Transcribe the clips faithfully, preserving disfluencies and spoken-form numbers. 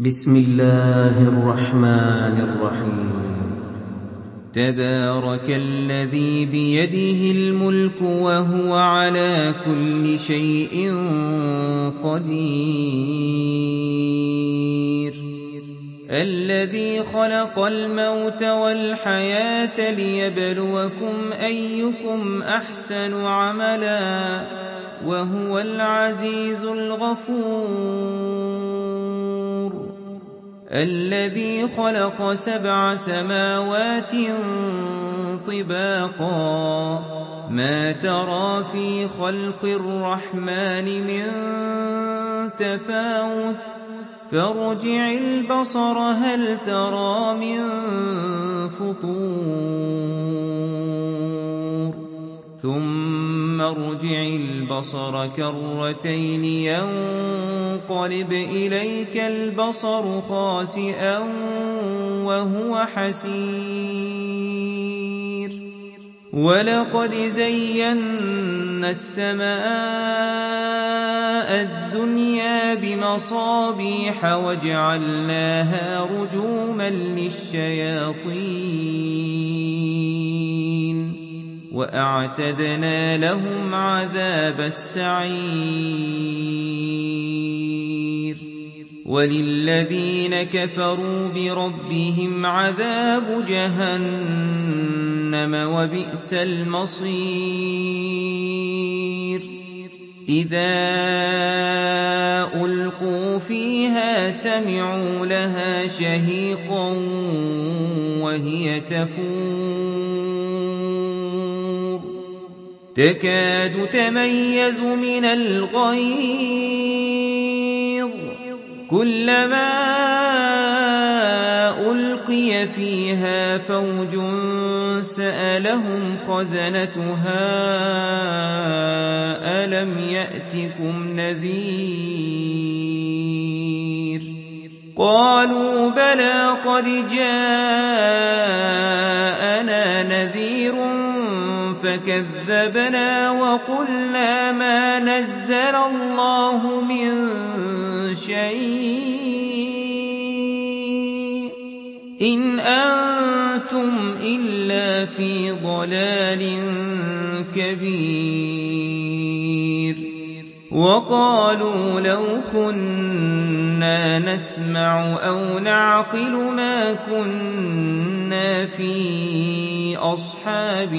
بسم الله الرحمن الرحيم تبارك الذي بيده الملك وهو على كل شيء قدير الذي خلق الموت والحياة ليبلوكم أيكم أحسن عملا وهو العزيز الغفور الذي خلق سبع سماوات طباقا ما ترى في خلق الرحمن من تفاوت فارجع البصر هل ترى من فطور ثم ارجع البصر كرتين ينقلب إليك البصر خاسئا وهو حسير ولقد زينا السماء الدنيا بمصابيح وجعلناها رجوما للشياطين وأعتدنا لهم عذاب السعير وللذين كفروا بربهم عذاب جهنم وبئس المصير إذا ألقوا فيها سمعوا لها شهيقا وهي تفور تكاد تميز من الغيظ كلما ألقي فيها فوج سألهم خزنتها ألم يأتكم نذير قالوا بلى قد جاءنا نذير فكذبنا وقلنا ما نزل الله من شيء إن أنتم إلا في ضلال كبير وقالوا لو كنا نسمع أو نعقل ما كنا في أصحاب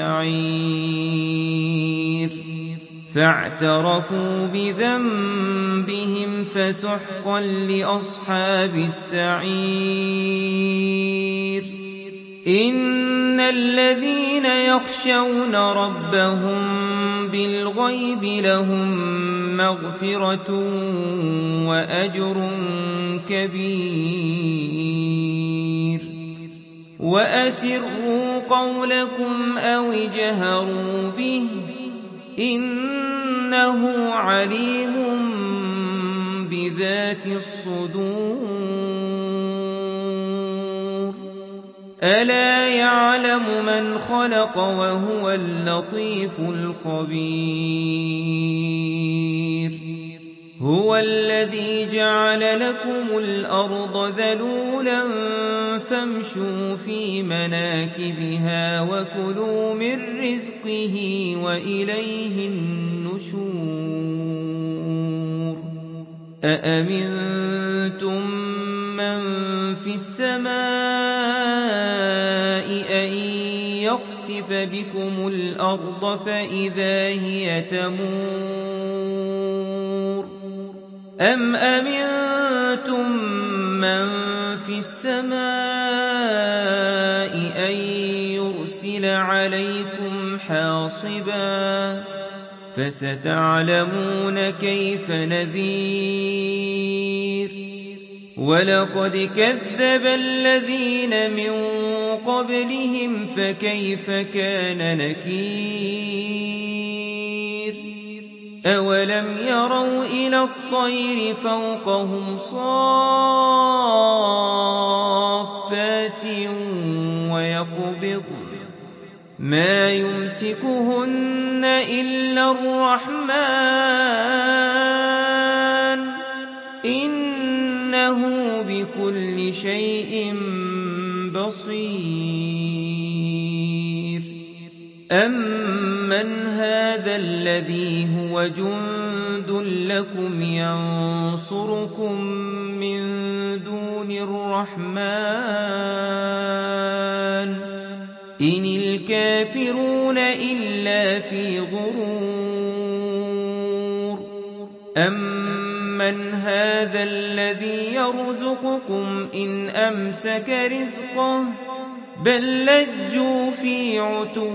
السعير فاعترفوا بذنبهم فسحقا لأصحاب السعير إن الذين يخشون ربهم بالغيب لهم مغفرة وأجر كبير وأسروا قولكم أو اجهروا به إنه عليم بذات الصدور ألا يعلم من خلق وهو اللطيف الخبير هو الذي جعل لكم الأرض ذلولا فامشوا في مناكبها وكلوا من رزقه وإليه النشور أأمنتم من في السماء أن يخسف بكم الأرض فإذا هي تمور أم أمنتم من في السماء أن يرسل عليكم حاصبا فستعلمون كيف نذير ولقد كذب الذين من قبلهم فكيف كان نكير أولم يروا إلى الطير فوقهم صافات ويقبض ما يمسكهن إلا الرحمن إن إنه بكل شيء بصير أمن هذا الذي هو جند لكم ينصركم من دون الرحمن إن الكافرون إلا في غرور أمن هذا الذي يرزقكم إن أمسك رزقه بل لجوا في عتو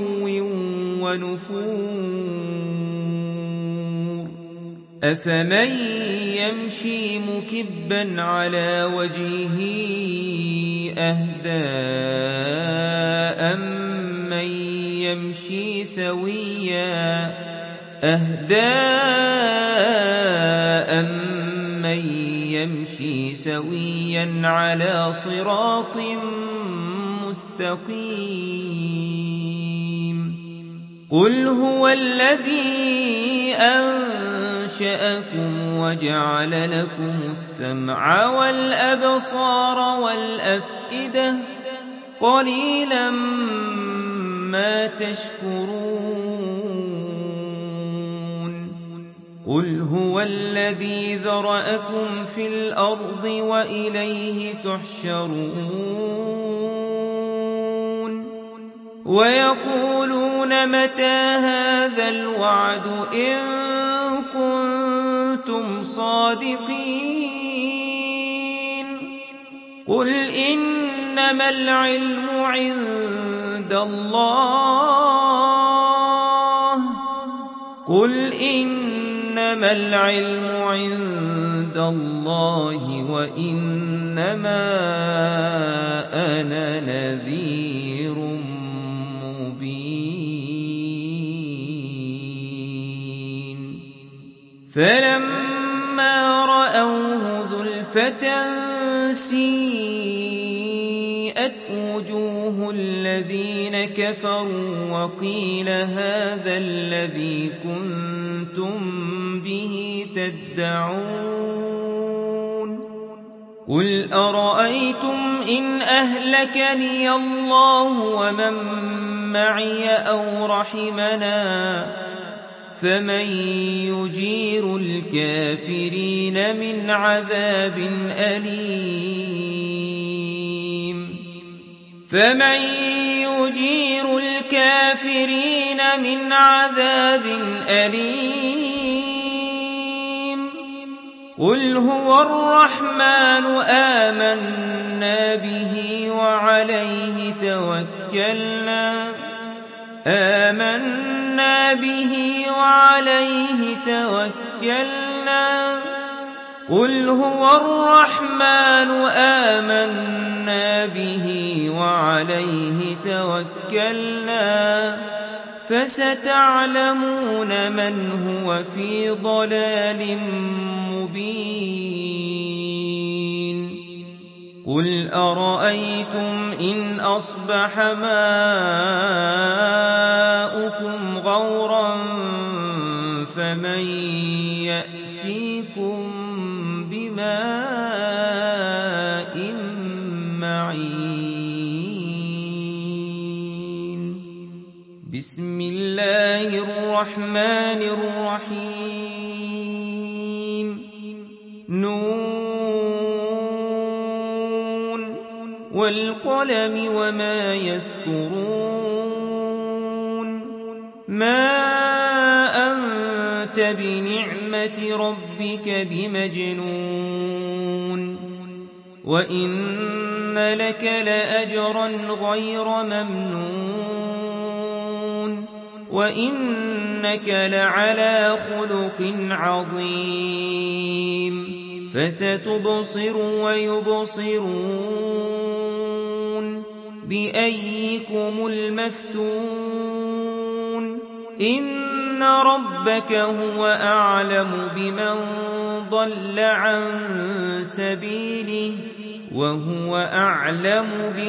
ونفور أفمن يمشي مكبا على وجهه أهدى أمن يمشي سويا أهدى أمن يمشي سويا على صراط مستقيم قل هو الذي أنشأكم وجعل لكم السمع والأبصار والأفئدة قليلا ما تشكرون قل هو الذي ذرأكم في الأرض وإليه تحشرون ويقولون متى هذا الوعد إن كنتم صادقين قل إنما العلم عند الله قل إنما العلم عند الله وإنما أنا نذير مبين فلما رأوه زلفة سيئت وجوه الذين كفروا وقيل هذا الذي كنتم به تدعون قل أرأيتم إن أهلكني الله ومن معي أو رحمنا فمن يجير الكافرين من عذاب أليم فمن يجير الكافرين من عذاب أليم قل هو الرحمن آمنا به وعليه توكلنا آمنا به وعليه توكلنا قل هو الرحمن آمنا به وعليه توكلنا فستعلمون من هو في ضلال مبين قل أرأيتم إن أصبح ماؤكم غورا فمن يأتيكم بماء معين بسم الله الرحمن الرحيم نون والقلم وما يسطرون ما أنت بنعمة ربك بمجنون وإن لك لأجرا غير ممنون وإنك لعلى خلق عظيم فستبصر ويبصرون بأيكم المفتون إن ربك هو أعلم بمن ضل عن سبيله وهو أعلم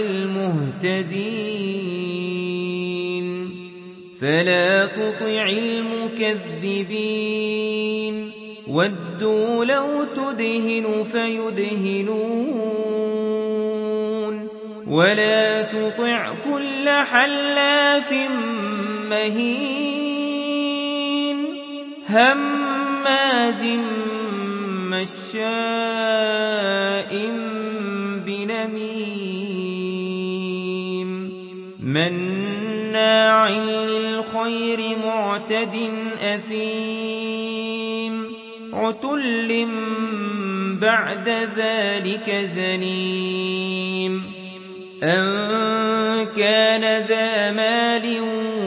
بالمهتدين فلا تطع المكذبين وَدُّوا لَوْ تُدْهِنُ فَيُدْهِنُونَ وَلَا تُطِعْ كُلَّ حَلَّافٍ مَّهِينٍ هَمَّازٍ مَّشَّاءٍ بِنَمِيمٍ مَّنَّاعٍ لِّلْخَيْرِ مُعْتَدٍ أَثِيمٍ عُتُلٍّ بَعْدَ ذَلِكَ زَنِيمٍ أَن كَانَ ذَا مَالٍ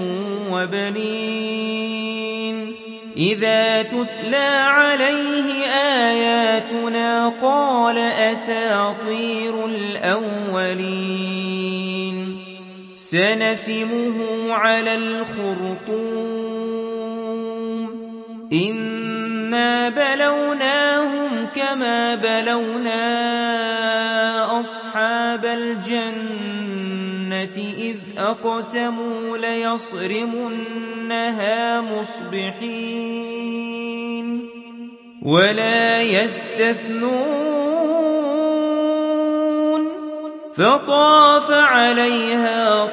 وَبَنِينَ إِذَا تُتْلَى عَلَيْهِ آيَاتُنَا قَالَ أَسَاطِيرُ الْأَوَّلِينَ سَنَسِمُهُ عَلَى الْخُرْطُومِ إِنَّا بَلَوْنَاهُمْ كَمَا بَلَوْنَا أَصْحَابَ الْجَنَّةِ إِذْ أَقْسَمُوا لَيَصْرِمُنَّهَا مُصْبِحِينَ وَلَا يَسْتَثْنُونَ فَطَافَ عَلَيْهَا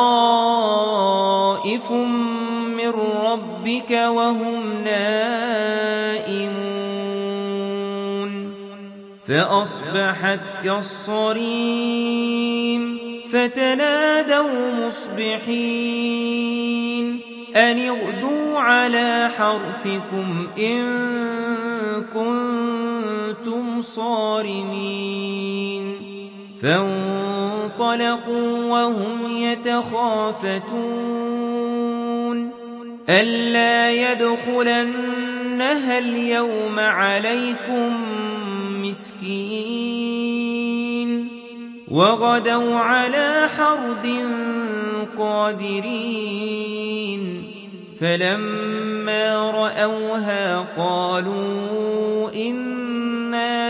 طَائِفٌ مِّن رَّبِّكَ وَهُمْ نَائِمُونَ فَأَصْبَحَتْ كَالصَّرِيمِ فَتَنَادَوْا مُصْبِحِينَ أَنِ اغْدُوا عَلَىٰ حَرْثِكُمْ إِن كُنتُمْ صَارِمِينَ فَانطَلَقُوا وَهُمْ يَتَخَافَتُونَ أَلَّا يَدْخُلَنَّهَا الْيَوْمَ عَلَيْكُمْ مِسْكِينٌ وَغَدَوْا عَلَىٰ حَرْدٍ قَادِرِينَ فَلَمَّا رَأَوْهَا قَالُوا إِنَّا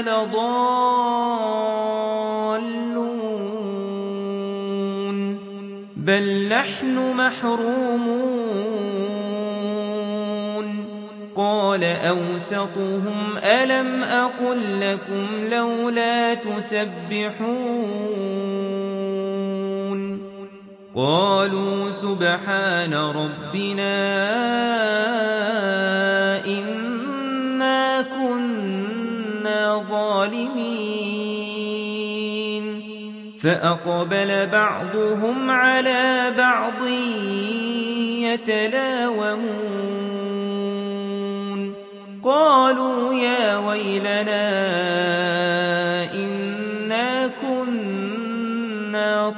لَضَالُّونَ بَلْ نَحْنُ مَحْرُومُونَ قَالَ أَوْسَطُهُمْ أَلَمْ أَقُل لَّكُمْ لَوْلَا تُسَبِّحُونَ قَالُوا سُبْحَانَ رَبِّنَا إِنَّا كُنَّا ظَالِمِينَ فَأَقْبَلَ بَعْضُهُمْ عَلَىٰ بَعْضٍ يَتَلَاوَمُونَ قَالُوا يَا وَيْلَنَا إِنَّا كُنَّا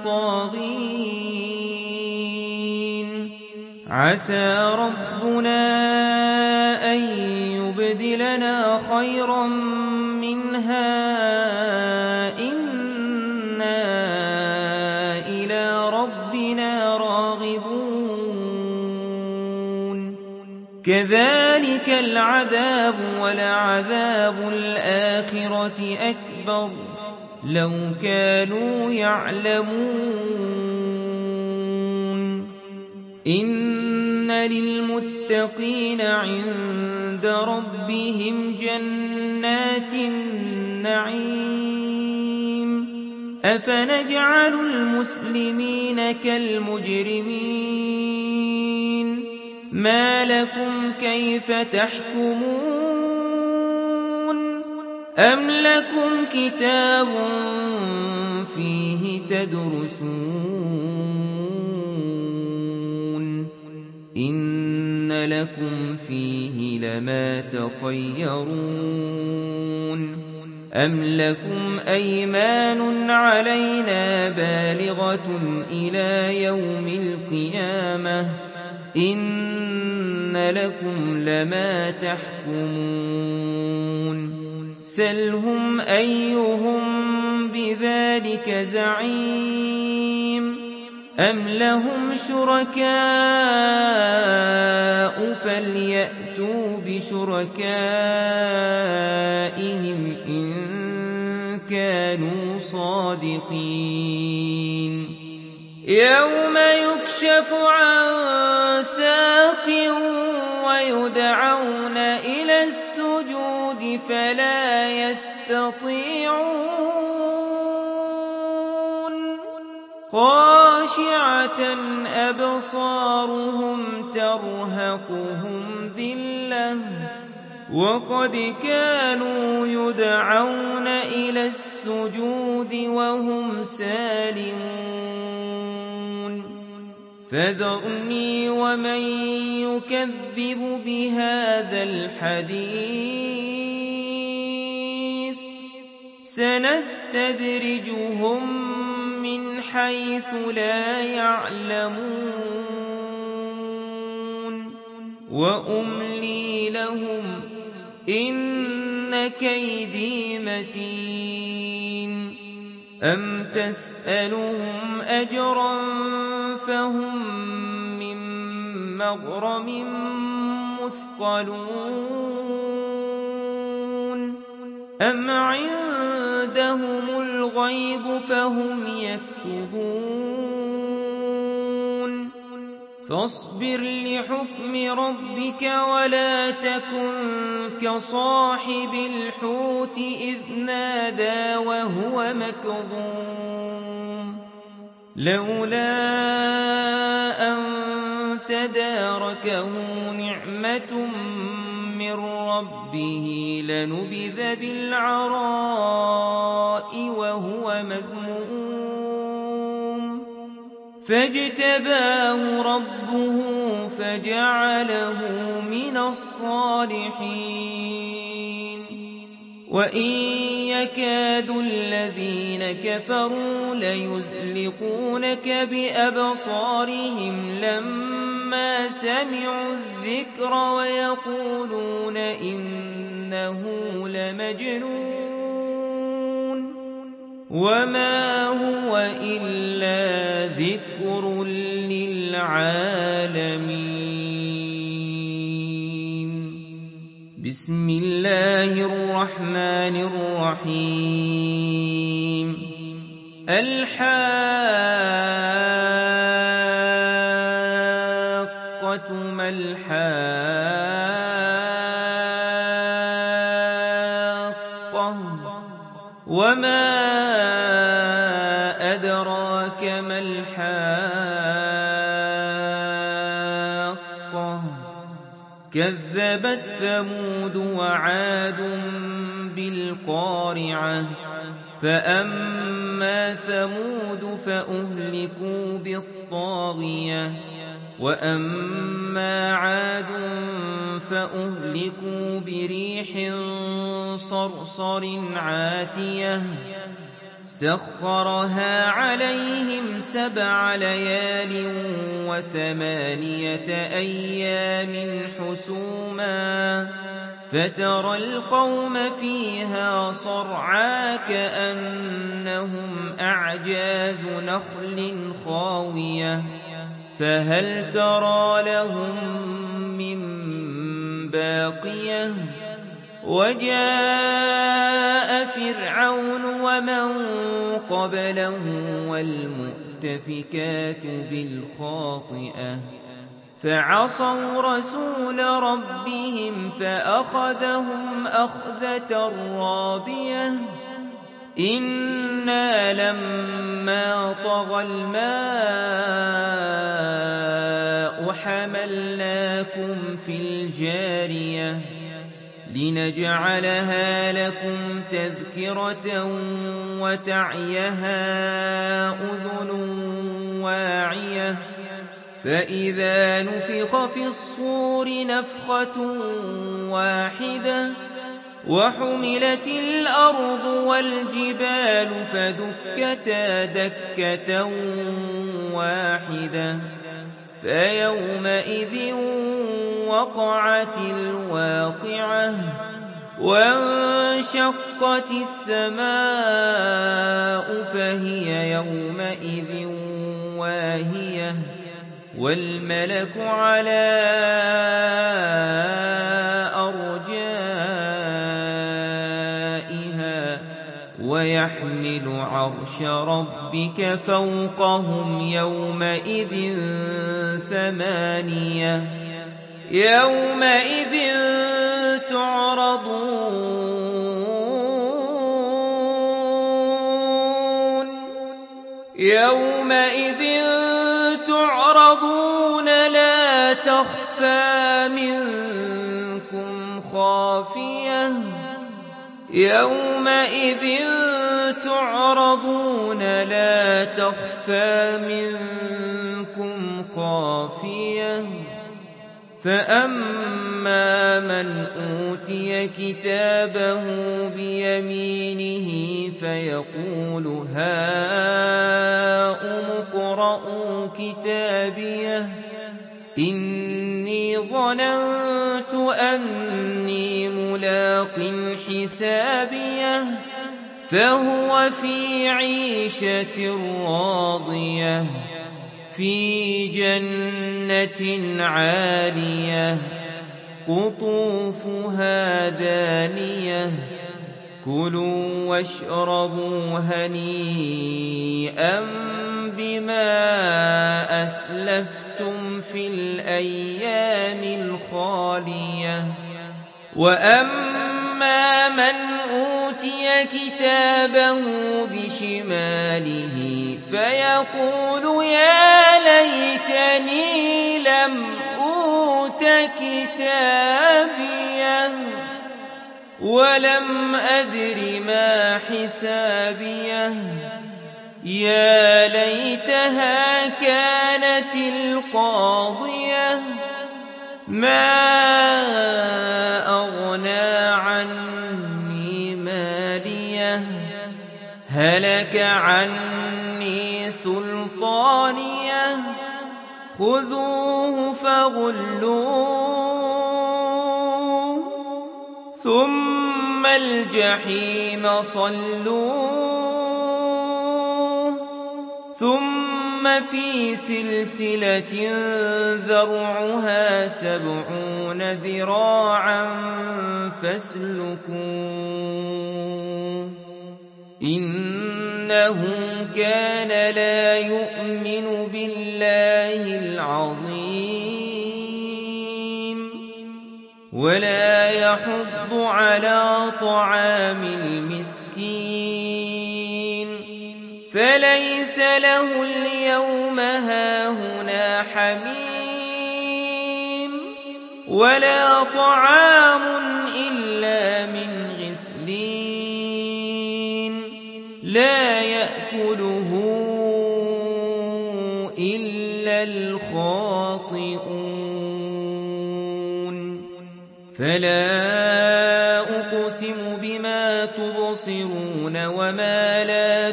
طَاغِينَ عَسَى رَبُّنَا أَن يُبْدِلَنَا خَيْرًا مِّنْهَا إِنَّا إِلَىٰ رَبِّنَا رَاغِبُونَ كَذَلِكَ الْعَذَابُ وَلَعَذَابُ الْآخِرَةِ أَكْبَرُ لَوْ كَانُوا يَعْلَمُونَ إِنَّ لِلْمُتَّقِينَ عِندَ رَبِّهِمْ جَنَّاتِ النَّعِيمِ أَفَنَجْعَلُ الْمُسْلِمِينَ كَالْمُجْرِمِينَ مَا لَكُمْ كَيْفَ تَحْكُمُونَ أَمْ لَكُمْ كِتَابٌ فِيهِ تَدْرُسُونَ إِنَّ لَكُمْ فِيهِ لَمَا تَخَيَّرُونَ أَمْ لَكُمْ أَيْمَانٌ عَلَيْنَا بَالِغَةٌ إِلَىٰ يَوْمِ الْقِيَامَةِ إِنَّ لَكُمْ لَمَا تَحْكُمُونَ سَلْهُمْ أَيُّهُم بِذَلِكَ زَعِيمٌ أَمْ لَهُمْ شُرَكَاءُ فَلْيَأْتُوا بِشُرَكَائِهِمْ إِن كَانُوا صَادِقِينَ يَوْمَ يُكْشَفُ عَن سَاقٍ وَيُدْعَوْنَ إِلَى السُّجُودِ فلا يستطيعون خاشعة أبصارهم ترهقهم ذلة وقد كانوا يدعون إلى السجود وهم سالمون فذرني ومن يكذب بهذا الحديث سنستدرجهم من حيث لا يعلمون وأملي لهم إن كيدي متين أم تسألهم أجرا فهم من مغرم مثقلون أم عندهم الغيب فهم يكتبون فاصبر لحكم ربك ولا تكن كصاحب الحوت إذ نادى وهو مكظوم لولا أن تداركه نعمة من ربه لنبذ بالعراء وهو مذموم فاجتباه ربه فجعله من الصالحين وإن يكاد الذين كفروا ليزلقونك بأبصارهم لما سمعوا الذكر ويقولون إنه لمجنون وما هو إلا ذكر للعالمين بسم الله الرحمن الرحيم الحاقة ما الحاقة وما أدراك ما الحاقة كذبت ثمود وعاد بالقارعة فأما ثمود فأهلكوا بالطاغية وأما عاد فأهلكوا بريح صرصر عاتية سخرها عليهم سبع ليال وثمانية أيام حسوما فترى القوم فيها صرعا كأنهم أعجاز نخل خاوية فهل ترى لهم من باقية وجاء فرعون ومن قبله والمؤتفكات بالخاطئة فعصوا رسول ربهم فأخذهم أخذة رابية إنا لما طغى الماء حملناكم في الجارية لنجعلها لكم تذكرة وتعيها أذن واعية فإذا نفخ في الصور نفخة واحدة وحملت الأرض والجبال فدكتا دكة واحدة فيومئذ وقعت الواقعة وانشقت السماء فهي يومئذ واهية والملك على أرجائها ويحمل عرش ربك فوقهم يومئذ ثمانية يومئذ تعرضون يومئذ تعرضون لا تخفى منكم خافية يومئذ تعرضون لا تخفى منكم خافية فأما من أوتي كتابه بيمينه فيقول هاؤم اقرءوا كتابيه إني ظننت أني ملاق حسابيه فهو في عيشة راضية في جنة عالية قطوفها دانية كلوا واشربوا هنيئا بما أسلفتم في الأيام الخالية وأما من أوتي كتابه بشماله فيقول يا ليتني لم أوت كتابيه ولم أدر ما حسابيه يا ليتها كانت القاضية ما أغنى عني ماليه هلك عني سلطانيه خذوه فغلوه ثم الجحيم صلوه ثم في سلسلة ذرعها سبعون ذراعا فاسلكوه إنه كان لا يؤمن بالله العظيم ولا يحض على طعام المسكين فليس له اليوم هاهنا حميم ولا طعام إلا من غسلين لا يأكله إلا الخاطئون فلا أقسم بما تبصرون وما لا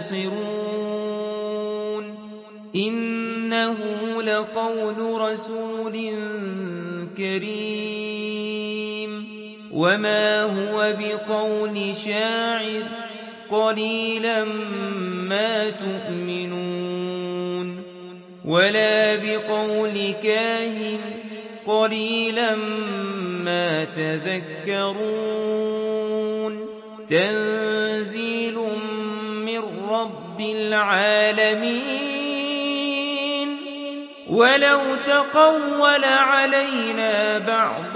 تبصرون إنه لقول رسول كريم وما هو بقول شاعر قليلا ما تؤمنون ولا بقول كاهن قليلا ما تذكرون تنزيل من رب العالمين ولو تقول علينا بعض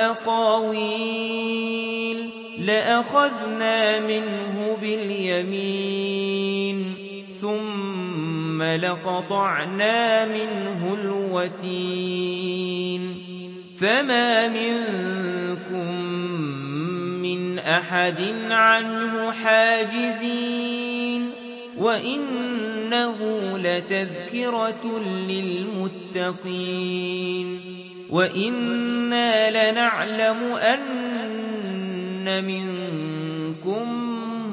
الأقاويل لأخذنا منه باليمين ثم لقطعنا منه الوتين فما منكم من أحد عنه حاجزين وإنه لتذكرة للمتقين وإنا لنعلم أن منكم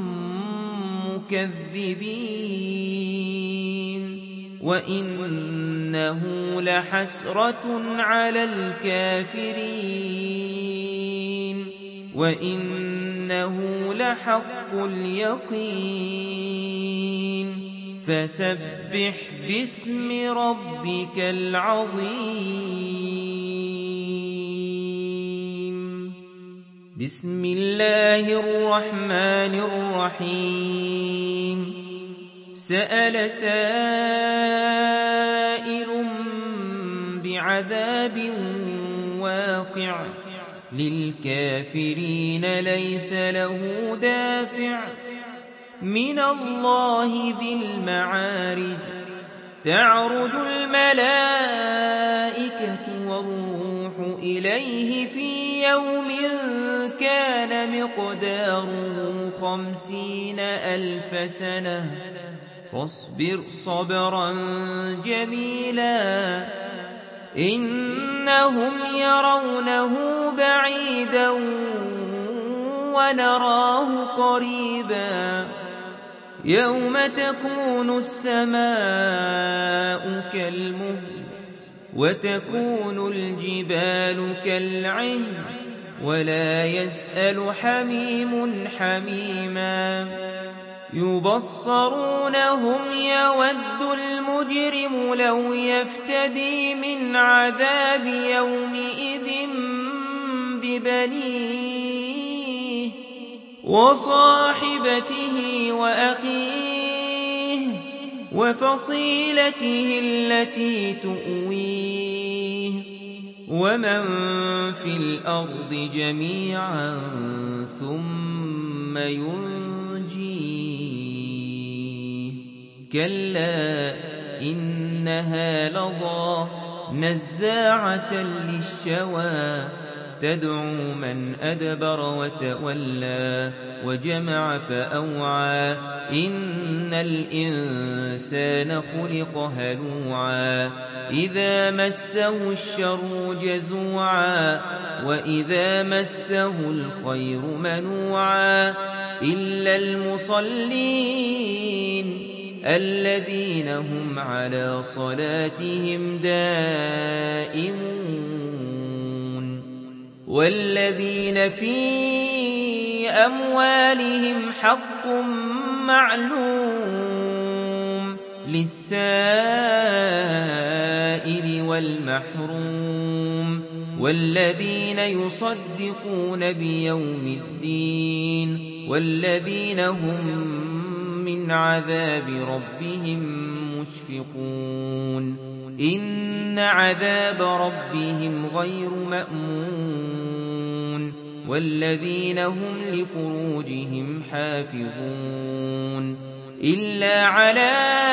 مكذبين وإنه لحسرة على الكافرين وإنه لحق اليقين فسبح باسم ربك العظيم بسم الله الرحمن الرحيم سأل سائل بعذاب واقع للكافرين ليس له دافع من الله ذي المعارج تعرج الملائكة والروح إليه في يوم كان مقداره خمسين ألف سنة فاصبر صبرا جميلا إنهم يرونه بعيدا ونراه قريبا يوم تكون السماء كالمهل وتكون الجبال كالعهن ولا يسأل حميم حميما يبصرونهم يود المجرم لو يفتدي من عذاب يومئذ ببنيه وصاحبته وأخيه وفصيلته التي تؤويه ومن في الأرض جميعا ثم ينجيه كلا إنها لظى نزاعة للشوى تدعو من أدبر وتولى وجمع فأوعى إن الإنسان خلق هلوعا إذا مسه الشر جزوعا وإذا مسه الخير منوعا إلا المصلين الذين هم على صلاتهم دائمون والذين في أموالهم حق معلوم للسائل والمحروم والذين يصدقون بيوم الدين والذين هم من عذاب ربهم مشفقون إن عذاب ربهم غير مأمون والذين هم لفروجهم حافظون إلا على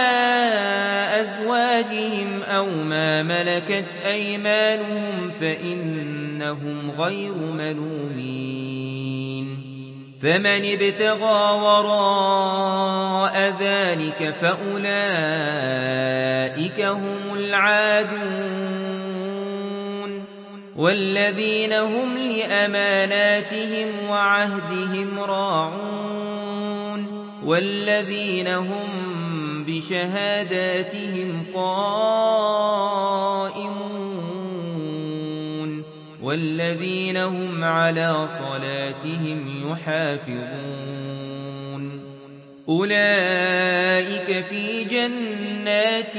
أزواجهم أو ما ملكت أيمانهم فإنهم غير ملومين فمن ابتغى وراء ذلك فأولئك هم العادون والذين هم لأماناتهم وعهدهم راعون والذين هم بشهاداتهم قائمون والذين هم على صلاتهم يحافظون أولئك في جنات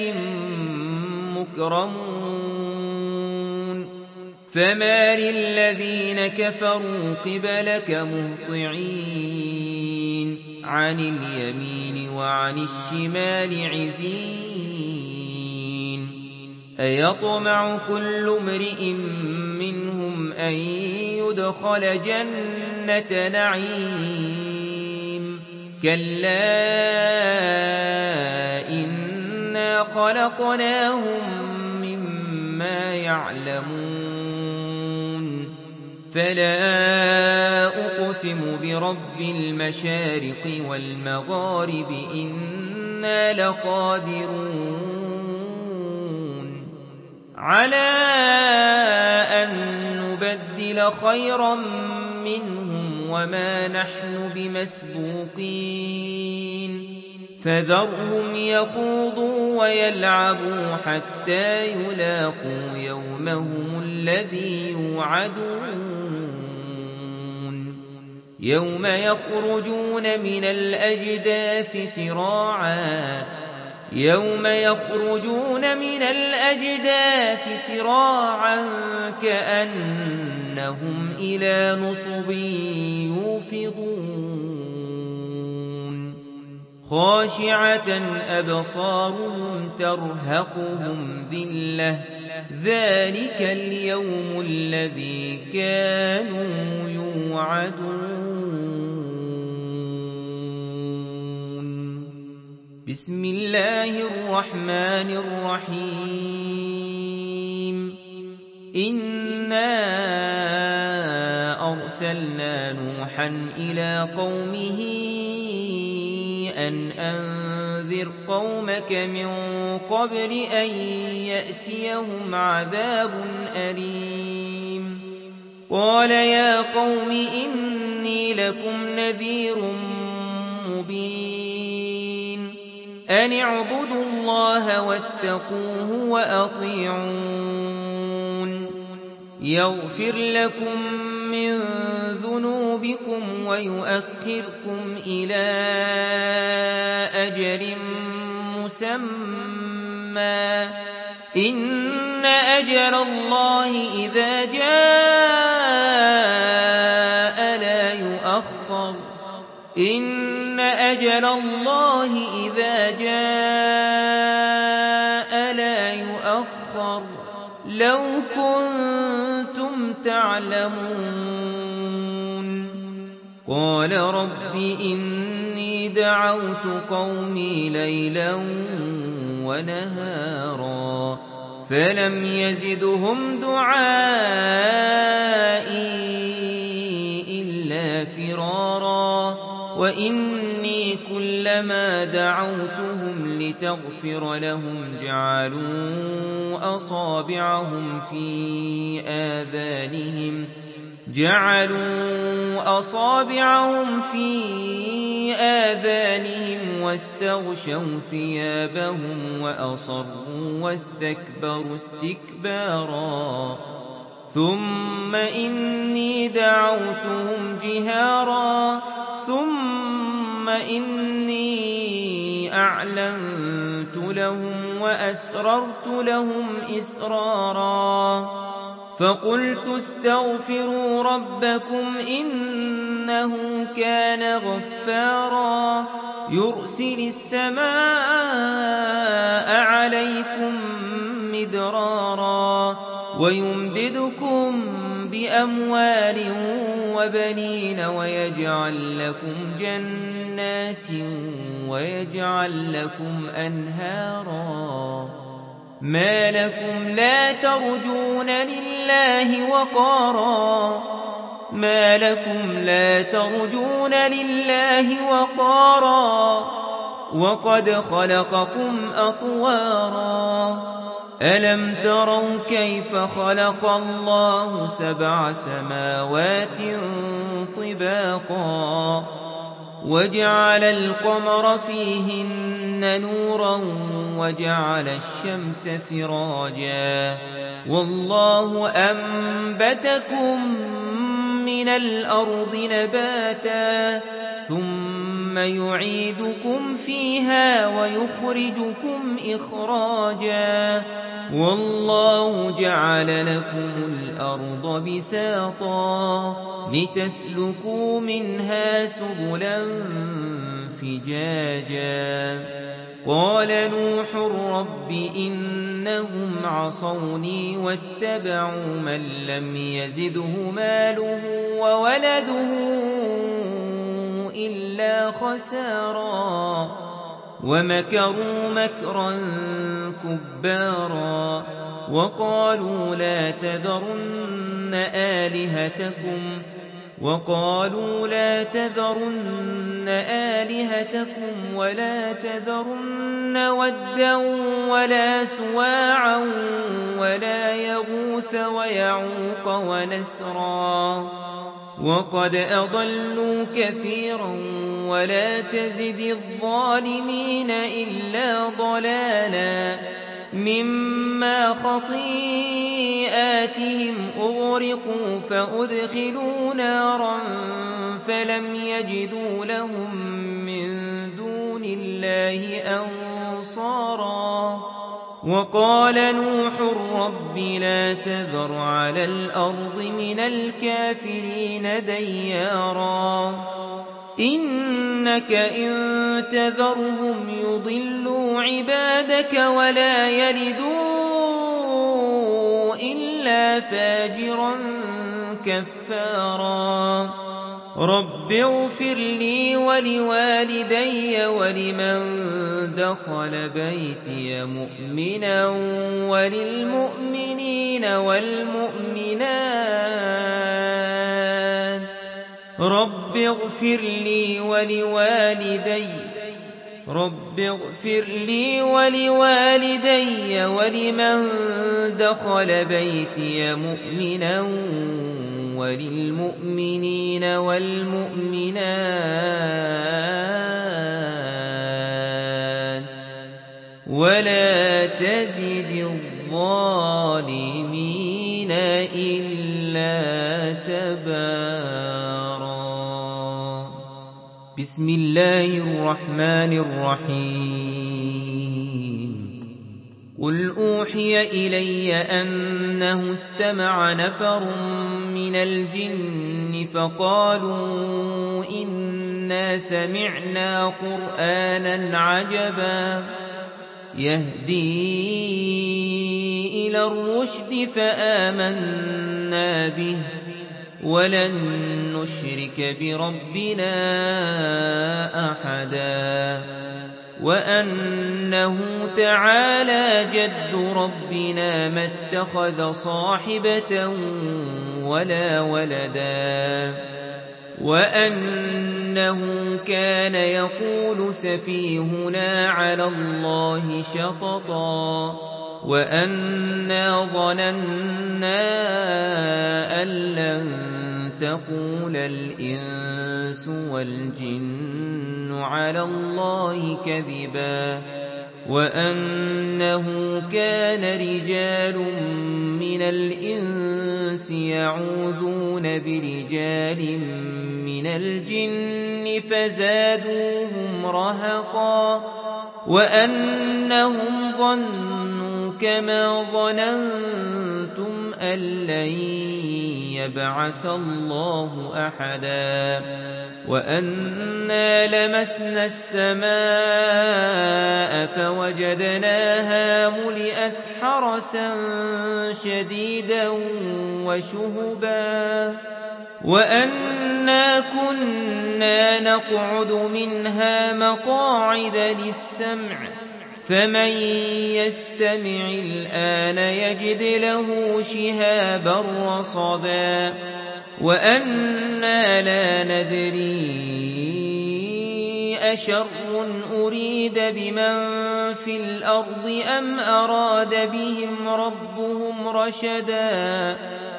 مكرمون فمال الذين كفروا قبلك مهطعين عن اليمين وعن الشمال عزين أيطمع كل امرئ منهم أن يدخل جنة نعيم كلا إنا خلقناهم مما يعلمون فلا أقسم برب المشارق والمغارب إنا لقادرون على أن نبدل خيرا منهم وما نحن بمسبوقين فذرهم يخوضوا ويلعبوا حتى يلاقوا يومهم الذي يوعدون يوم يخرجون من الأجداث سراعا يوم يخرجون من الأجداث سراعا كأنهم إلى نصب يوفضون خاشعة أبصارهم ترهقهم ذلة ذلك اليوم الذي كانوا يوعدون بسم الله الرحمن الرحيم إنا أرسلنا نوحا إلى قومه أن أنذر قومك من قبل أن يأتيهم عذاب أليم قال يا قوم إني لكم نذير مبين أن اعبدوا الله واتقوه وأطيعون يغفر لكم من ذنوبكم ويؤخركم إلى أجل مسمى إن أجل الله إذا جاء لا يؤخر إن أجل الله إذا جاء لا يؤخر لو كنتم تعلمون قال رب إني دعوت قومي ليلا ونهارا فلم يزدهم دعائي إلا فرارا وإني كلما دعوتهم لتغفر لهم جعلوا أصابعهم في آذانهم جعلوا أصابعهم في آذانهم واستغشوا ثيابهم وأصروا واستكبروا استكبارا ثم إني دعوتهم جهارا ثم إني أعلنت لهم وأسررت لهم إسرارا فقلت استغفروا ربكم إنه كان غفارا يرسل السماء عليكم مدرارا ويمددكم بأموال وبنين ويجعل لكم جنات ويجعل لكم أنهارا ما لكم لا ترجون لله وقارا ما لكم لا ترجون لله وقارا وقد خلقكم أطوارا ألم تروا كيف خلق الله سبع سماوات طباقا وجعل القمر فيهن نورا وجعل الشمس سراجا والله أنبتكم من الأرض نباتا ثم يعيدكم فيها ويخرجكم إخراجا والله جعل لكم الأرض بساطا لتسلكوا منها سبلا فجاجا قال نوح رب إنهم عصوني واتبعوا من لم يزده ماله وولده إلا خسارا ومكروا مكرا كبارا وقالوا لا تذرن آلهتكم وقالوا لا تذرن آلهتكم ولا تذرن ودا ولا سواعا ولا يغوث ويعوق ونسرا وقد أضلوا كثيرا ولا تزد الظالمين إلا ضلالا مما خطيئاتهم أغرقوا فأدخلوا نارا فلم يجدوا لهم من دون الله أنصارا وقال نوح رب لا تذر على الأرض من الكافرين ديارا إنك إن تذرهم يضلوا عبادك ولا يلدوا إلا فاجرا كفارا رب اغفر لي ولوالدي ولمن دخل بيتي مؤمنا وللمؤمنين والمؤمنات رب اغفر لي ولوالدي رب اغفر لي ولوالدي ولمن دخل بيتي مؤمنا وللمؤمنين والمؤمنات ولا تزد الظالمين إلا تبارا. بسم الله الرحمن الرحيم. قل أوحي إلي أنه استمع نفر من الجن فقالوا إنا سمعنا قرآنا عجبا يهدي إلى الرشد فآمنا به ولن نشرك بربنا أحدا وأنه تعالى جد ربنا ما اتخذ صاحبة ولا ولدا وأنه كان يقول سفيهنا على الله شططا وأنا ظننا أن لن تقول الإنس والجن على الله كذبا وأنه كان رجال من الإنس يعوذون برجال من الجن فزادوهم رهقا وأنهم ظنوا كما ظننتم أن لن يبعث الله أحدا وأنا لمسنا السماء فوجدناها ملئت حرسا شديدا وشهبا وأنا كنا نقعد منها مقاعد للسمع فمن يستمع الآن يجد له شهابا رصدا وأنا لا ندري أشر أريد بمن في الأرض أم أراد بهم ربهم رشدا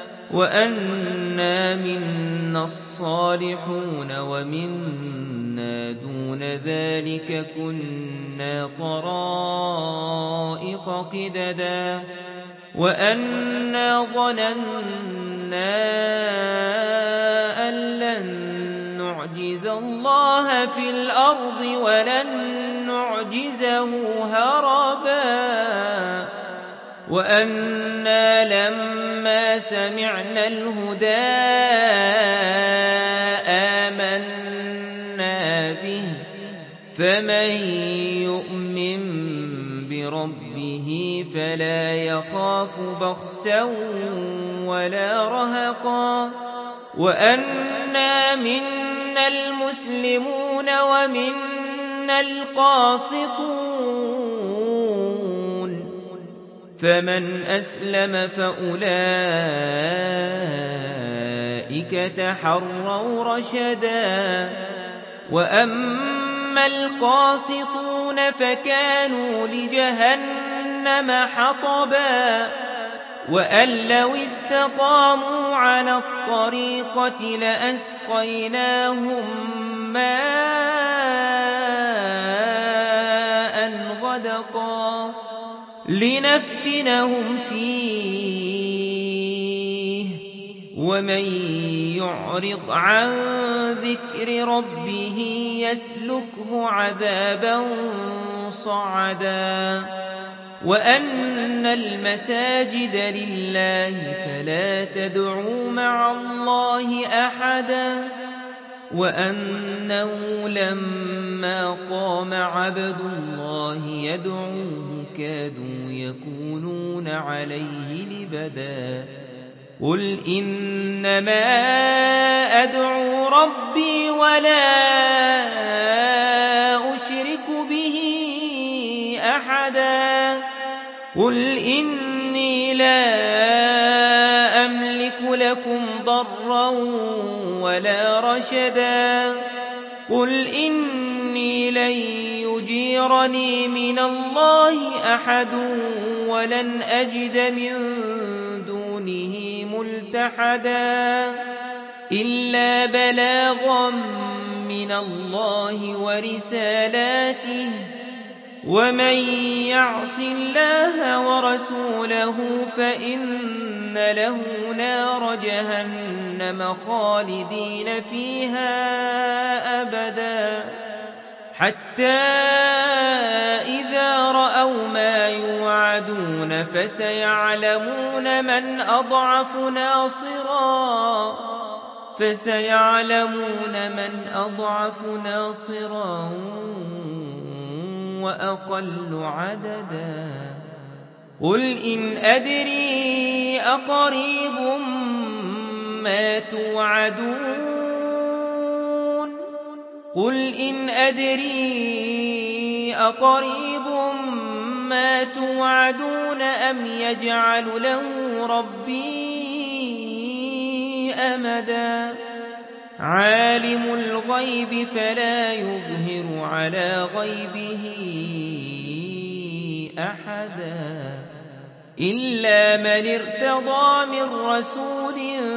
وأنا منا الصالحون ومنا دون ذلك كنا طرائق قددا وأنا ظننا أن لن نعجز الله في الأرض ولن نعجزه هربا وأنا لما سمعنا الهدى آمنا به فمن يؤمن بربه فلا يخاف بخسا ولا رهقا وأنا منا المسلمون ومنا القاسطون فمن أسلم فأولئك تحروا رشدا وأما القاسطون فكانوا لجهنم حطبا وأن لو استقاموا على الطريقة لأسقيناهم ماء غدقا لنفتنهم فيه ومن يعرض عن ذكر ربه يسلكه عذابا صعدا وأن المساجد لله فلا تدعوا مع الله أحدا وأنه لما قام عبد الله يدعوه كادوا يكونون عليه لبدا قل إنما أدعو ربي ولا أشرك به أحدا قل إني لا أملك لكم ضرا ولا رشدا قل إني لن يجيرني من الله أحد ولن أجد من دونه ملتحدا إلا بلاغا من الله ورسالاته ومن يعص الله ورسوله فإن له نار جهنم خالدين فيها أبدا حتى إذا رأوا ما يوعدون فسيعلمون من أضعف ناصرا فسيعلمون من أضعف ناصرا وأقل عددا قل إن أدري أقريب ما توعدون قل إن أدري أقريب ما توعدون أم يجعل له ربي أمدا عالم الغيب فلا يظهر على غيبه أحدا إلا من ارتضى من رسول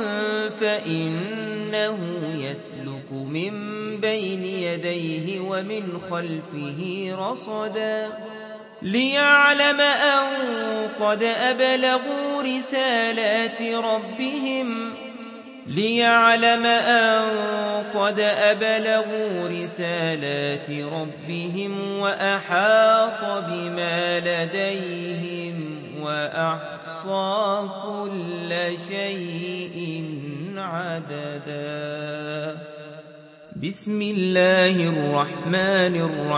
فإنه يسلك من بين يديه ومن خلفه رصدا ليعلم أن قد أبلغوا رسالات ربهم ليعلم أن قد أبلغوا رسالات ربهم وأحاط بما لديهم وأحصى كل شيء عددا بسم الله الرحمن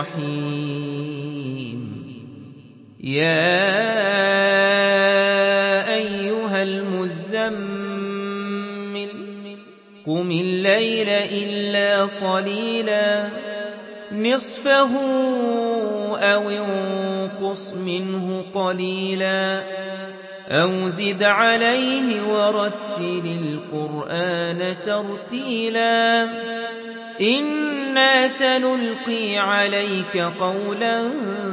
الرحيم يا أيها المزمل قم الليل إلا قليلا نصفه أو انقص منه قليلا أو زد عليه ورتل القرآن ترتيلا إنا سنلقي عليك قولا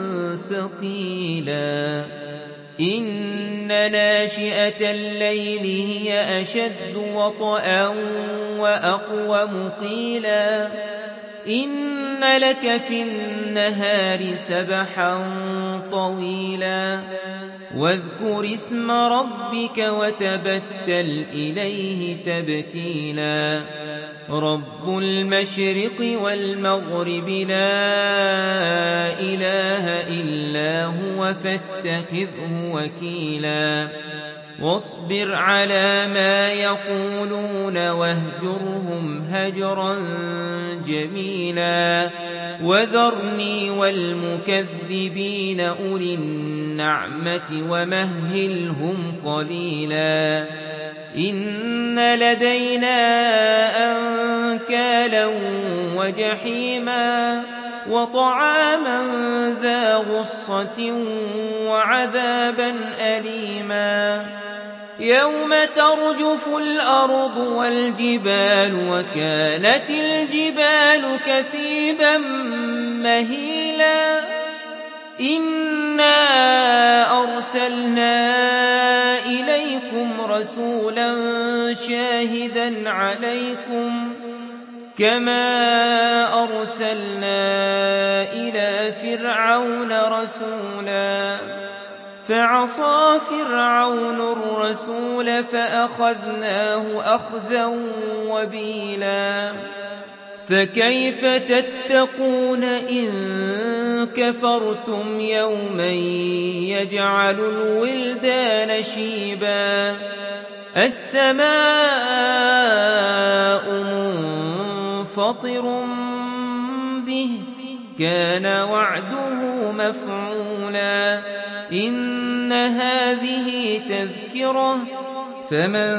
ثقيلا إن ناشئة الليل هي أشد وطئا وأقوم قيلا إن لك في النهار سبحا طويلا واذكر اسم ربك وتبتل إليه تبتيلا رب المشرق والمغرب لا إله إلا هو فاتخذه وكيلا واصبر على ما يقولون واهجرهم هجرا جميلا وذرني والمكذبين أولي النعمة ومهلهم قليلا إن لدينا أنكالا وجحيما وطعاما ذا غصة وعذابا أليما يوم ترجف الأرض والجبال وكانت الجبال كثيبا مهيلا إنا أرسلنا إليكم رسولا شاهدا عليكم كما أرسلنا إلى فرعون رسولا فعصى فرعون الرسول فأخذناه أخذا وبيلا فكيف تتقون إن كفرتم يوما يجعل الولدان شيبا السماء منفطر به كان وعده مفعولا إن هذه تذكرة فمن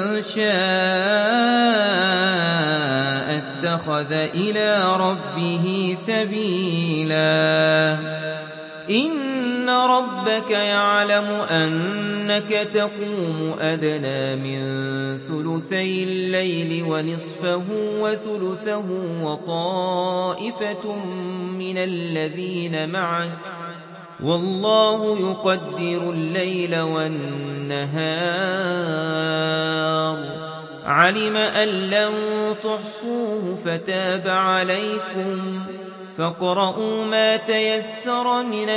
شاء اتخذ إلى ربه سبيلا إن ربك يعلم أنك تقوم أدنى من ثلثي الليل ونصفه وثلثه وطائفة من الذين معك والله يقدر الليل والنهار علم أن لن تحصوه فتاب عليكم فاقرؤوا ما تيسر من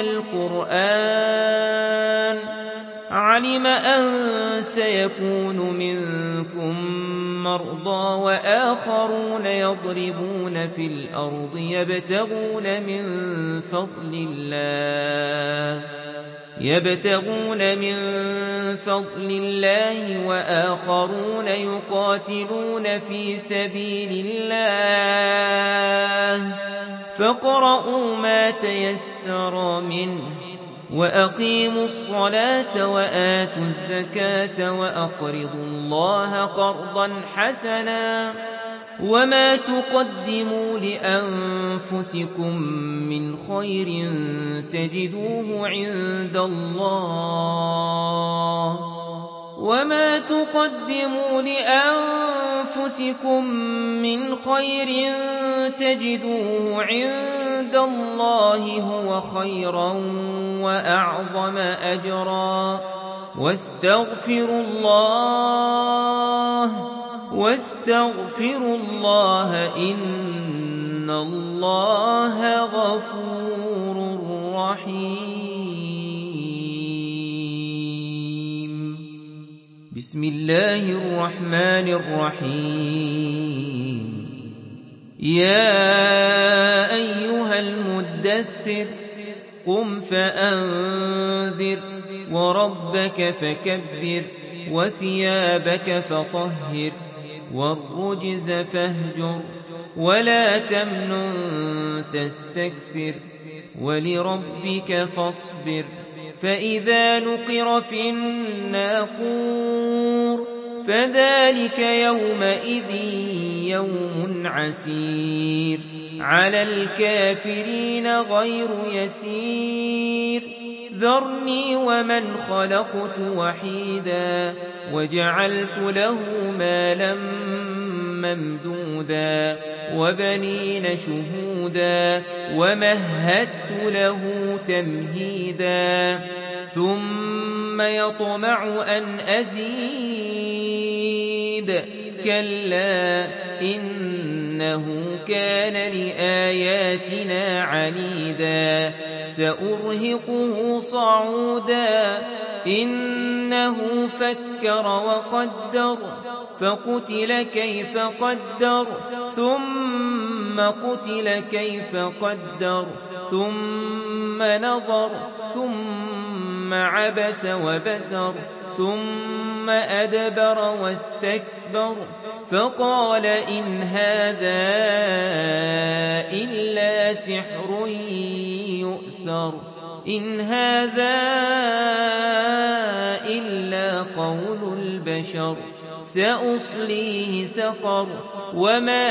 القرآن علم أن سيكون منكم مرضى وآخرون يضربون في الأرض يبتغون من فضل الله يبتغون من فضل الله وآخرون يقاتلون في سبيل الله فاقرؤوا ما تيسر منه وأقيموا الصلاة وآتوا الزكاة وأقرضوا الله قرضا حسنا وما تقدموا لأنفسكم من خير تجدوه عند الله وما تقدموا لأنفسكم من خير تجدوه عند الله هو خيرا وأعظم أجرا واستغفروا الله واستغفروا الله إن الله غفور رحيم بسم الله الرحمن الرحيم يا أيها المدثر قم فأنذر وربك فكبر وثيابك فطهر والرجز فاهجر ولا تمنن تستكثر ولربك فاصبر فإذا نقر في الناقور فذلك يومئذ يوم عسير على الكافرين غير يسير ذرني ومن خلقت وحيدا وجعلت له مالا ممدودا وبنين شهودا ومهدت له تمهيدا ثم يطمع أن أزيد كلا إنه كان لآياتنا عنيدا سأرهقه صعودا إنه فكر وقدر فقتل كيف قدر ثم قتل كيف قدر ثم نظر ثم عبس وبسر ثم أدبر واستكبر فقال إن هذا إلا سحر يؤثر إن هذا إلا قول البشر سأصليه سقر وما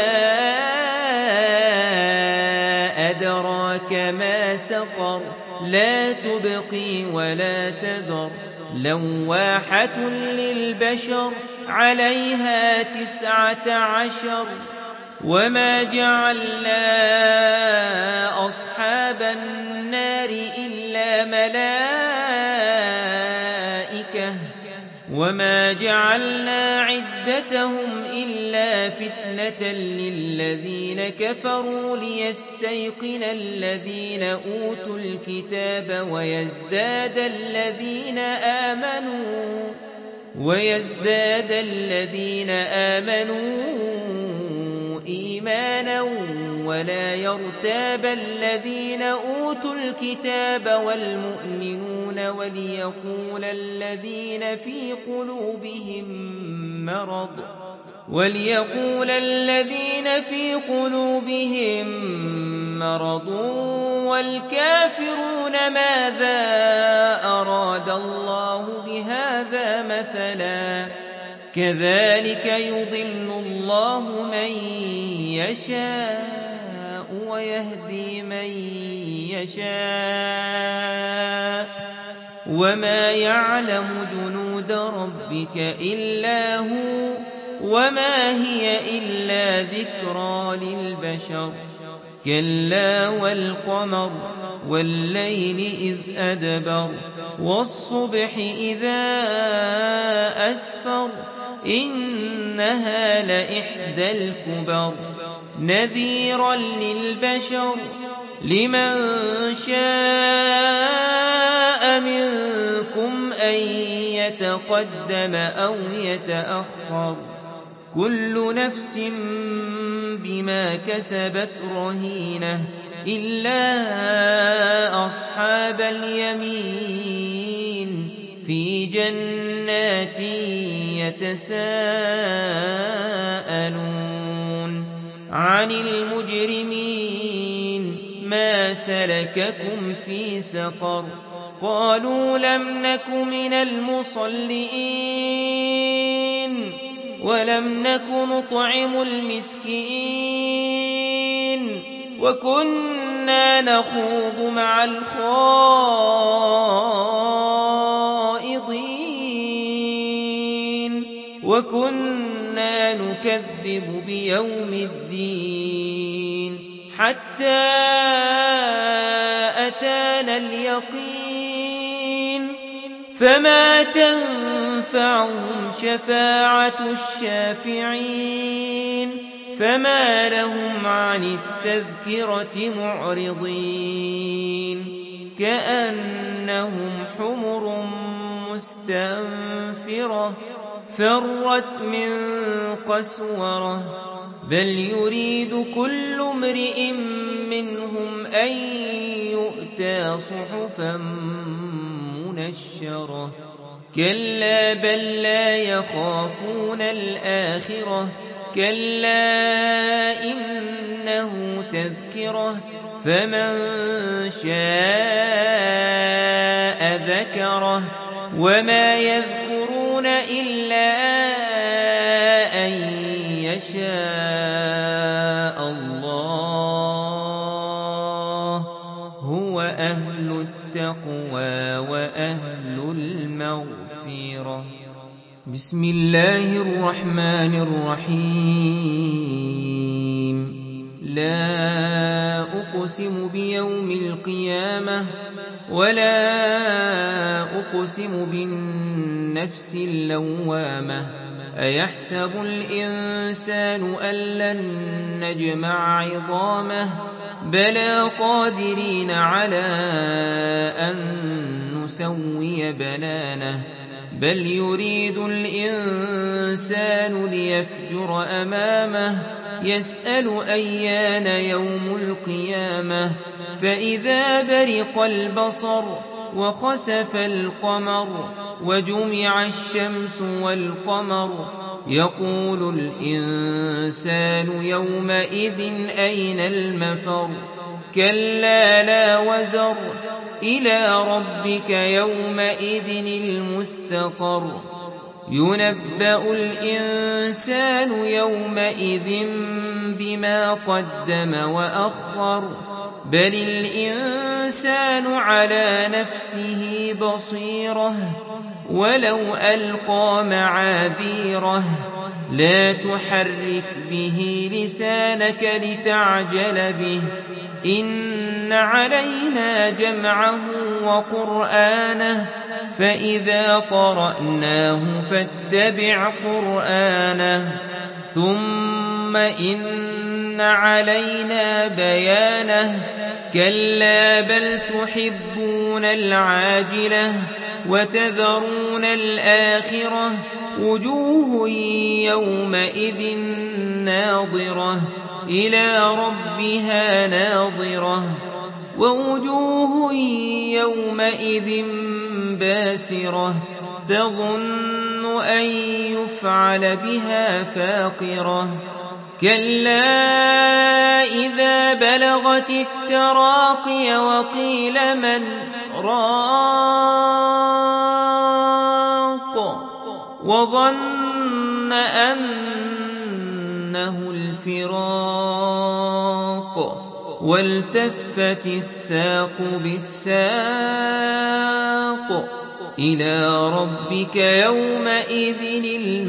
أدراك ما سقر لا تبقي ولا تذر لواحة للبشر عليها تسعة عشر وما جعلنا أصحاب النار إلا ملائكة وما جعلنا عدتهم إلا فتنة للذين كفروا ليستيقن الذين أوتوا الكتاب ويزداد الذين آمنوا ويزداد الذين آمنوا إيمانا ولا يرتاب الذين أوتوا الكتاب والمؤمنون وليقول الذين في قلوبهم مرض وليقول الذين في قلوبهم مرض والكافرون ماذا أراد الله بهذا مثلا كذلك يضل الله من يشاء ويهدي من يشاء وما يعلم جنود ربك إلا هو وما هي إلا ذكرى للبشر كلا والقمر والليل إذ أدبر والصبح إذا أسفر إنها لإحدى الكبر نذيرا للبشر لمن شاء منكم أن يتقدم أو يتأخر كل نفس بما كسبت رهينة إلا أصحاب اليمين في جنات يتساءلون عن المجرمين ما سلككم في سقر قالوا لم نك من المصلين ولم نك نطعم المسكين وكنا نخوض مع الخائضين وكنا نكذب بيوم الدين حتى أتانا اليقين فما تنفعهم شفاعة الشافعين فما لهم عن التذكرة معرضين كأنهم حمر مستنفرة فرت من قسورة بل يريد كل امرئ منهم أن يؤتى صحفا منشرة كلا بل لا يخافون الآخرة كلا إنه تذكرة فمن شاء ذكره وما يذكرون إلا أن يشاء الله هو أهل التقوى وأهل المغفرة بسم الله الرحمن الرحيم لا أقسم بيوم القيامة ولا أقسم بالنفس اللوامة أيحسب الإنسان أن لن نجمع عظامه بلى قادرين على أن نسوي بنانه بل يريد الإنسان ليفجر أمامه يسأل أيان يوم القيامة فإذا برق البصر وخسف القمر وجمع الشمس والقمر يقول الإنسان يومئذ أين المفر كلا لا وزر إلى ربك يومئذ المستقر ينبأ الإنسان يومئذ بما قدم وأخر بل الإنسان على نفسه بصيرة ولو ألقى معاذيره لا تحرك به لسانك لتعجل به إن علينا جمعه وقرآنه فإذا قرأناه فاتبع قرآنه ثم إن علينا بيانه كلا بل تحبون العاجلة وتذرون الآخرة وجوه يومئذ ناظرة إلى ربها ناظرة ووجوه يومئذ باسرة تظن أن يفعل بها فاقرة كلا إذا بلغت التراقي وقيل من راق وظن أنه الفراق والتفت الساق بالساق إلى ربك يومئذ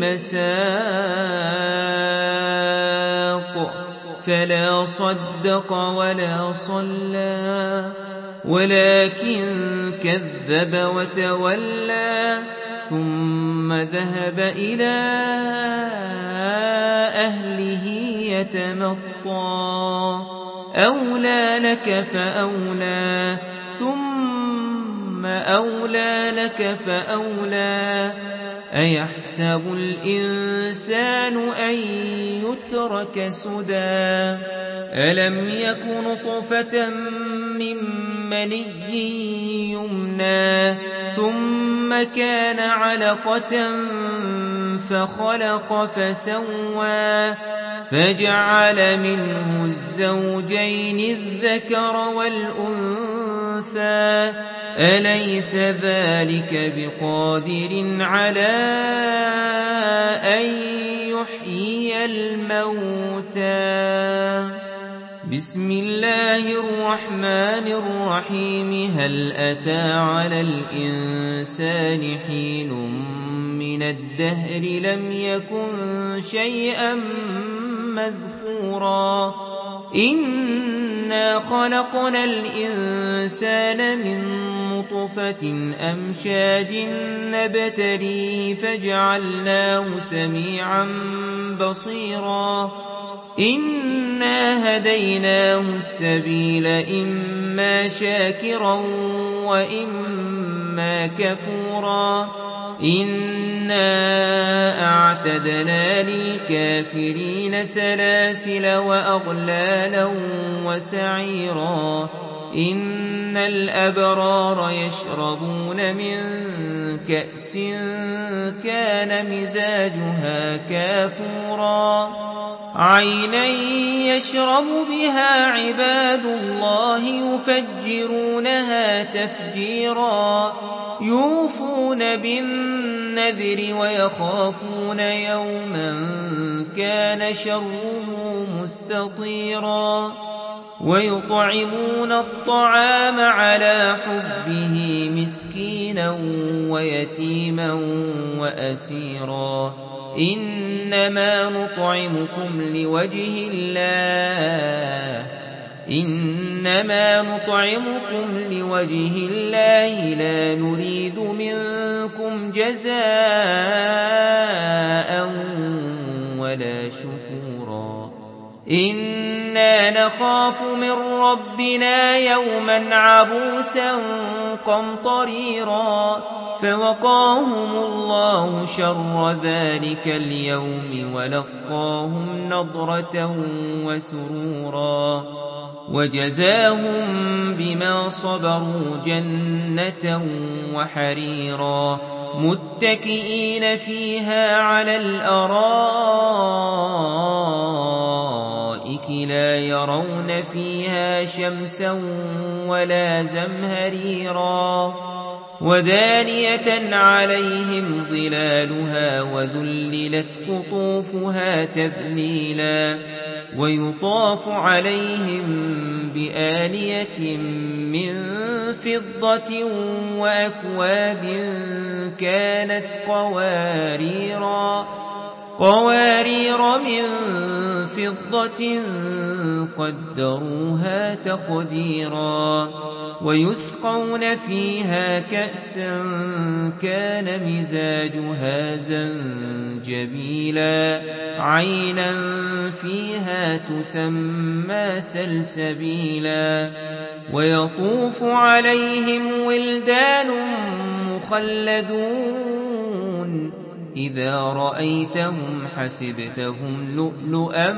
المساق فلا صدق ولا صلى ولكن كذب وتولى ثم ذهب إلى أهله يتمطى أولى لك فأولى ثم أولى لك فأولى أيحسب الإنسان أن يترك سدى ألم يكن نطفة من مني يمنى ثم كان علقة فخلق فسوى فجعل منه الزوجين الذكر والأنثى أليس ذلك بقادر على أن يحيي الموتى بسم الله الرحمن الرحيم هل أتى على الإنسان حين من الدهر لم يكن شيئا مذكورا إنا خلقنا الإنسان من نطفة أمشاج نبتليه فجعلناه سميعا بصيرا إنا هديناه السبيل إما شاكرا وإما كفورا إنا أعتدنا للكافرين سلاسل وأغلالا وسعيرا إن الأبرار يشربون من كأس كان مزاجها كافورا عينا يشرب بها عباد الله يفجرونها تفجيرا يوفون بالنذر ويخافون يوما كان شره مستطيرا ويطعمون الطعام على حبه مسكينا ويتيما وأسيرا إنما نطعمكم لوجه الله إنما نطعمكم لوجه الله لا نريد منكم جزاء ولا شكورا إنا نخاف من ربنا يوما عبوسا قمطريرا فوقاهم الله شر ذلك اليوم ولقاهم نضرة وسرورا وجزاهم بما صبروا جنة وحريرا متكئين فيها على الأرائك لا يرون فيها شمسا ولا زمهريرا ودانية عليهم ظلالها وذللت قطوفها تذليلا ويطاف عليهم بآنية من فضة وأكواب كانت قواريرا قوارير من فضة قدروها تقديرا ويسقون فيها كأسا كان مزاجها زنجبيلا عينا فيها تسمى سلسبيلا ويطوف عليهم ولدان مخلدون إذا رأيتهم حسبتهم لؤلؤا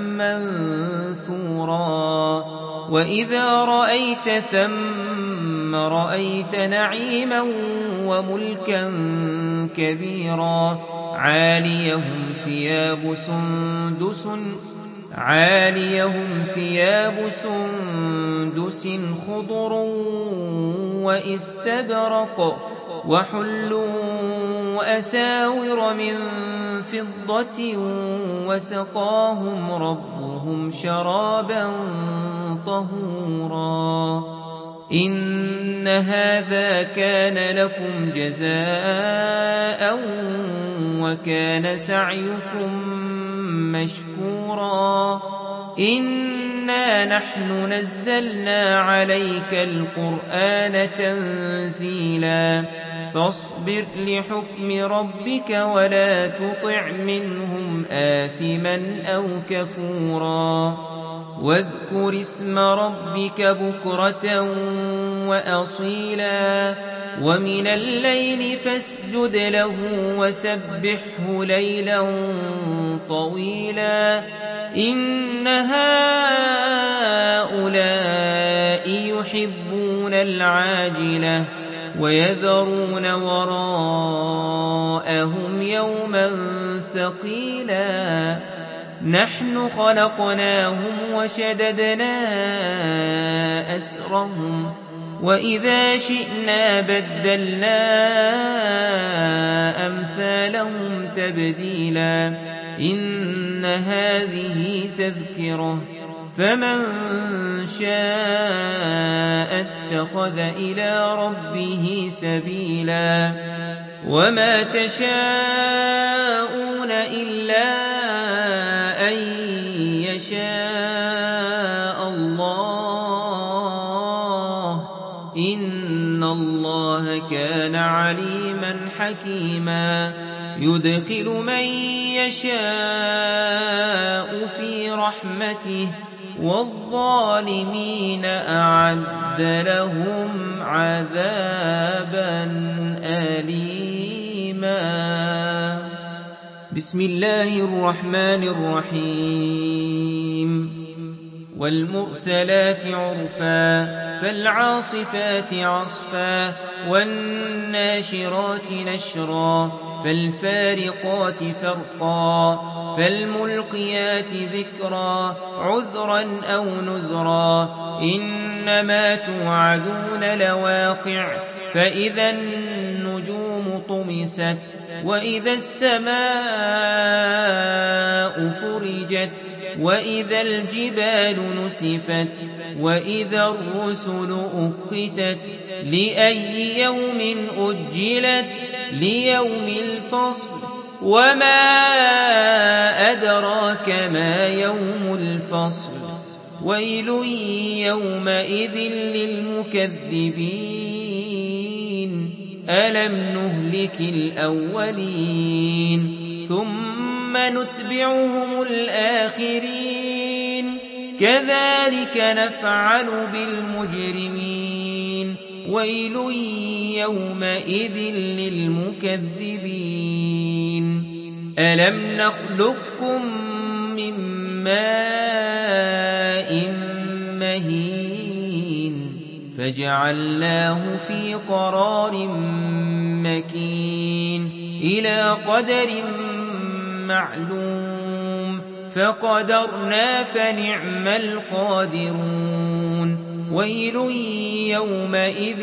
منثورا وإذا رأيت ثم رأيت نعيما وملكا كبيرا عاليهم ثياب سندس عاليهم ثياب سندس خضر وإستبرق وحلوا وأساور من فضة وسقاهم ربهم شرابا طهورا إن هذا كان لكم جزاء وكان سعيكم مشكورا إنا نحن نزلنا عليك القرآن تنزيلا فاصبر لحكم ربك ولا تطع منهم آثما أو كفورا واذكر اسم ربك بكرة وأصيلا ومن الليل فاسجد له وسبحه ليلا طويلا إن هؤلاء يحبون العاجلة ويذرون وراءهم يوما ثقيلا نحن خلقناهم وشددنا أسرهم وإذا شئنا بدلنا أمثالهم تبديلا إن هذه تذكرة فمن شاء اتخذ إلى ربه سبيلا وما تشاءون إلا أن يشاء الله إن الله كان عليما حكيما يدخل من يشاء في رحمته والظالمين أعد لهم عذابا أليما بسم الله الرحمن الرحيم والمرسلات عرفا فالعاصفات عصفا والناشرات نشرا فالفارقات فرقا فالملقيات ذكرا عذرا أو نذرا إنما توعدون لواقع فإذا النجوم طمست وإذا السماء فرجت وإذا الجبال نسفت وإذا الرسل أقتت لأي يوم أجلت ليوم الفصل وما أدراك ما يوم الفصل ويل يومئذ للمكذبين ألم نهلك الأولين ثم نتبعهم الآخرين كذلك نفعل بالمجرمين ويل يومئذ للمكذبين ألم نخلقكم من ماء مهين فجعلناه في قرار مكين إلى قدر معلوم فقدرنا فنعم القادرون ويل يومئذ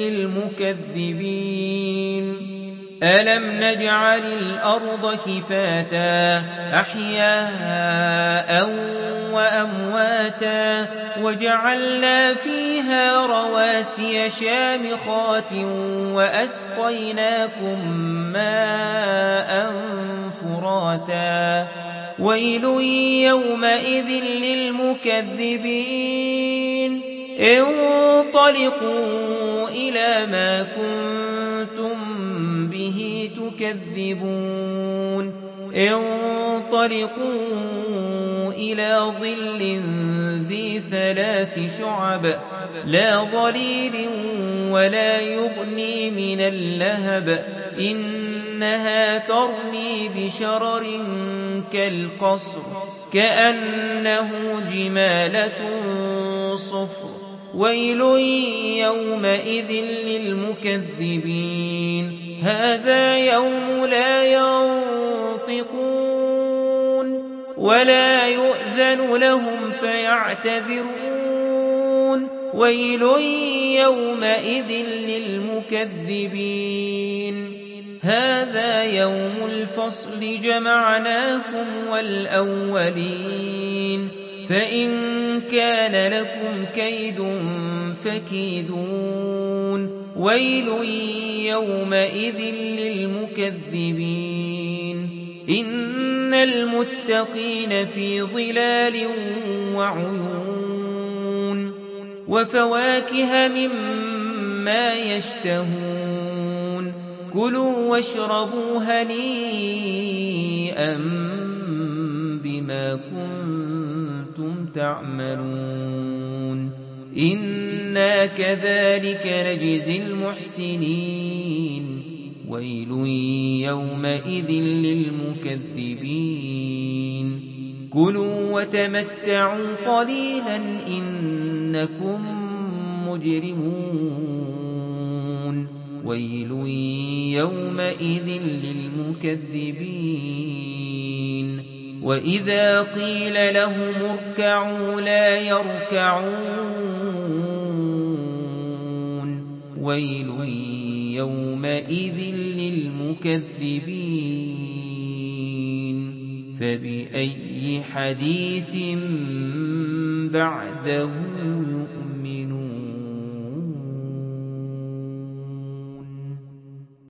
للمكذبين ألم نجعل الأرض كفاتا أحياء وأمواتا وجعلنا فيها رواسي شامخات وأسقيناكم ماء فراتا ويل يومئذ للمكذبين انطلقوا إلى ما كنتم به تكذبون انطلقوا إلى ظل ذي ثلاث شعب لا ظليل ولا يغني من اللهب إنها ترمي بشرر كالقصر كأنه جمالة صفر ويل يومئذ للمكذبين هذا يوم لا ينطقون ولا يؤذن لهم فيعتذرون ويل يومئذ للمكذبين هذا يوم الفصل جمعناكم والأولين فإن كان لكم كيد فكيدون ويل يومئذ للمكذبين إن المتقين في ظلال وعيون وفواكه مما يشتهون كلوا واشربوا هنيئا بما كنتم تعملون إنا كذلك نجزي المحسنين ويل يومئذ للمكذبين كلوا وتمتعوا قليلا إنكم مجرمون ويل يومئذ للمكذبين وإذا قيل لهم اركعوا لا يركعون ويل يومئذ للمكذبين فبأي حديث بعده